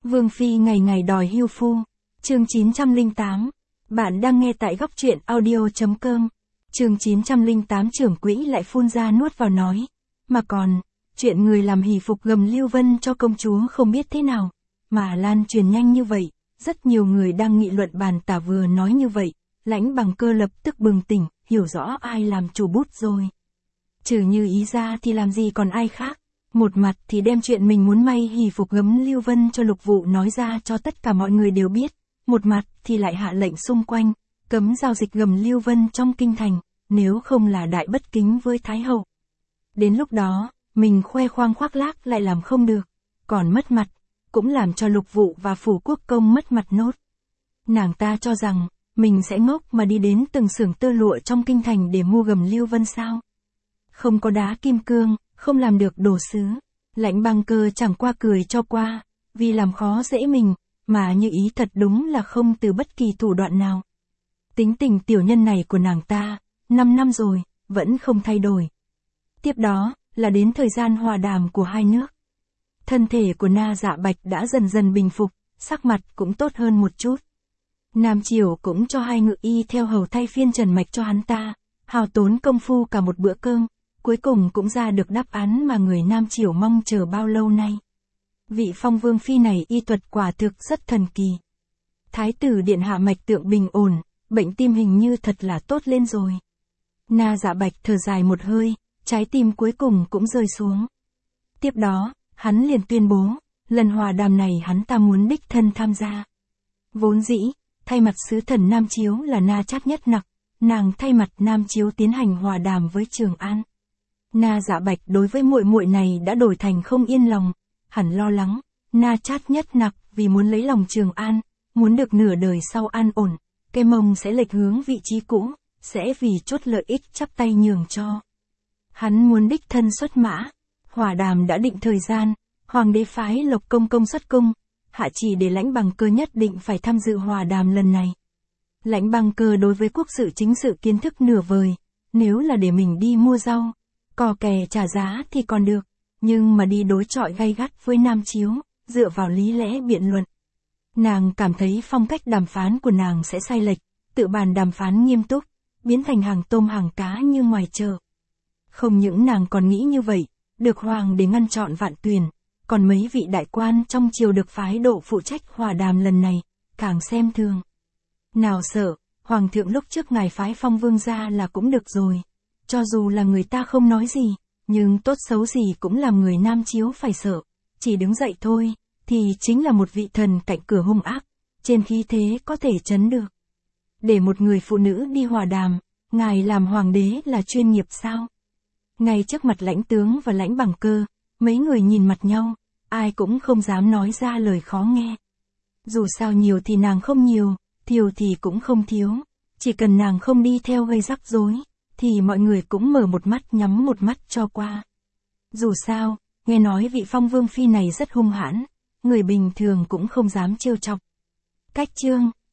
Vương Phi ngày ngày đòi hưu phu. Chương 908. Bạn đang nghe tại góc truyện audio.com. Chương 908 trưởng quỹ lại phun ra nuốt vào nói. Mà còn, chuyện người làm hỷ phục gầm Lưu Vân cho công chúa không biết thế nào, mà lan truyền nhanh như vậy, rất nhiều người đang nghị luận bàn tả vừa nói như vậy, Lãnh Bằng Cơ lập tức bừng tỉnh, hiểu rõ ai làm chủ bút rồi. Trừ Như Ý ra thì làm gì còn ai khác. Một mặt thì đem chuyện mình muốn may hỷ phục gấm Lưu Vân cho Lục Vụ nói ra cho tất cả mọi người đều biết, một mặt thì lại hạ lệnh xung quanh, cấm giao dịch gầm Lưu Vân trong kinh thành, nếu không là đại bất kính với Thái Hậu. Đến lúc đó, mình khoe khoang khoác lác lại làm không được, còn mất mặt, cũng làm cho Lục Vụ và Phủ Quốc Công mất mặt nốt. Nàng ta cho rằng, mình sẽ ngốc mà đi đến từng xưởng tơ lụa trong kinh thành để mua gầm Lưu Vân sao? Không có đá kim cương, không làm được đồ sứ. Lãnh Bằng Cơ chẳng qua cười cho qua, vì làm khó dễ mình, mà Như Ý thật đúng là không từ bất kỳ thủ đoạn nào. Tính tình tiểu nhân này của nàng ta, 5 năm rồi, vẫn không thay đổi. Tiếp đó, là đến thời gian hòa đàm của hai nước. Thân thể của Na Dạ Bạch đã dần dần bình phục, sắc mặt cũng tốt hơn một chút. Nam Triều cũng cho hai ngự y theo hầu thay phiên trần mạch cho hắn ta, hào tốn công phu cả một bữa cơm, cuối cùng cũng ra được đáp án mà người Nam Triều mong chờ bao lâu nay. Vị Phong Vương Phi này y thuật quả thực rất thần kỳ. Thái tử điện hạ mạch tượng bình ổn, bệnh tim hình như thật là tốt lên rồi. Na Dạ Bạch thở dài một hơi, trái tim cuối cùng cũng rơi xuống. Tiếp đó, hắn liền tuyên bố, lần hòa đàm này hắn ta muốn đích thân tham gia. Vốn dĩ, thay mặt sứ thần Nam Chiếu là Na Trát Nhất Nặc, nàng thay mặt Nam Chiếu tiến hành hòa đàm với Trường An. Na Dạ Bạch đối với muội muội này đã đổi thành không yên lòng, hẳn lo lắng, Na Trát Nhất Nặc vì muốn lấy lòng Trường An, muốn được nửa đời sau an ổn, cây mông sẽ lệch hướng vị trí cũ, sẽ vì chốt lợi ích chắp tay nhường cho. Hắn muốn đích thân xuất mã, hòa đàm đã định thời gian, hoàng đế phái Lộc Công Công xuất cung, hạ chỉ để Lãnh Bằng Cơ nhất định phải tham dự hòa đàm lần này. Lãnh Bằng Cơ đối với quốc sự chính sự kiến thức nửa vời, nếu là để mình đi mua rau, cò kè trả giá thì còn được, nhưng mà đi đối chọi gay gắt với Nam Chiếu, dựa vào lý lẽ biện luận. Nàng cảm thấy phong cách đàm phán của nàng sẽ sai lệch, tự bàn đàm phán nghiêm túc, biến thành hàng tôm hàng cá như ngoài chợ. Không những nàng còn nghĩ như vậy, được hoàng để ngăn chọn vạn tuyển, còn mấy vị đại quan trong triều được phái độ phụ trách hòa đàm lần này, càng xem thường. Nào sợ, hoàng thượng lúc trước ngài phái Phong Vương ra là cũng được rồi. Cho dù là người ta không nói gì, nhưng tốt xấu gì cũng làm người Nam Chiếu phải sợ. Chỉ đứng dậy thôi, thì chính là một vị thần cạnh cửa hung ác, trên khí thế có thể chấn được. Để một người phụ nữ đi hòa đàm, ngài làm hoàng đế là chuyên nghiệp sao? Ngay trước mặt Lãnh Tướng và Lãnh Bằng Cơ, mấy người nhìn mặt nhau, ai cũng không dám nói ra lời khó nghe. Dù sao nhiều thì nàng không nhiều, thiếu thì cũng không thiếu, chỉ cần nàng không đi theo gây rắc rối, thì mọi người cũng mở một mắt nhắm một mắt cho qua. Dù sao, nghe nói vị Phong Vương Phi này rất hung hãn, người bình thường cũng không dám trêu chọc. Cách chương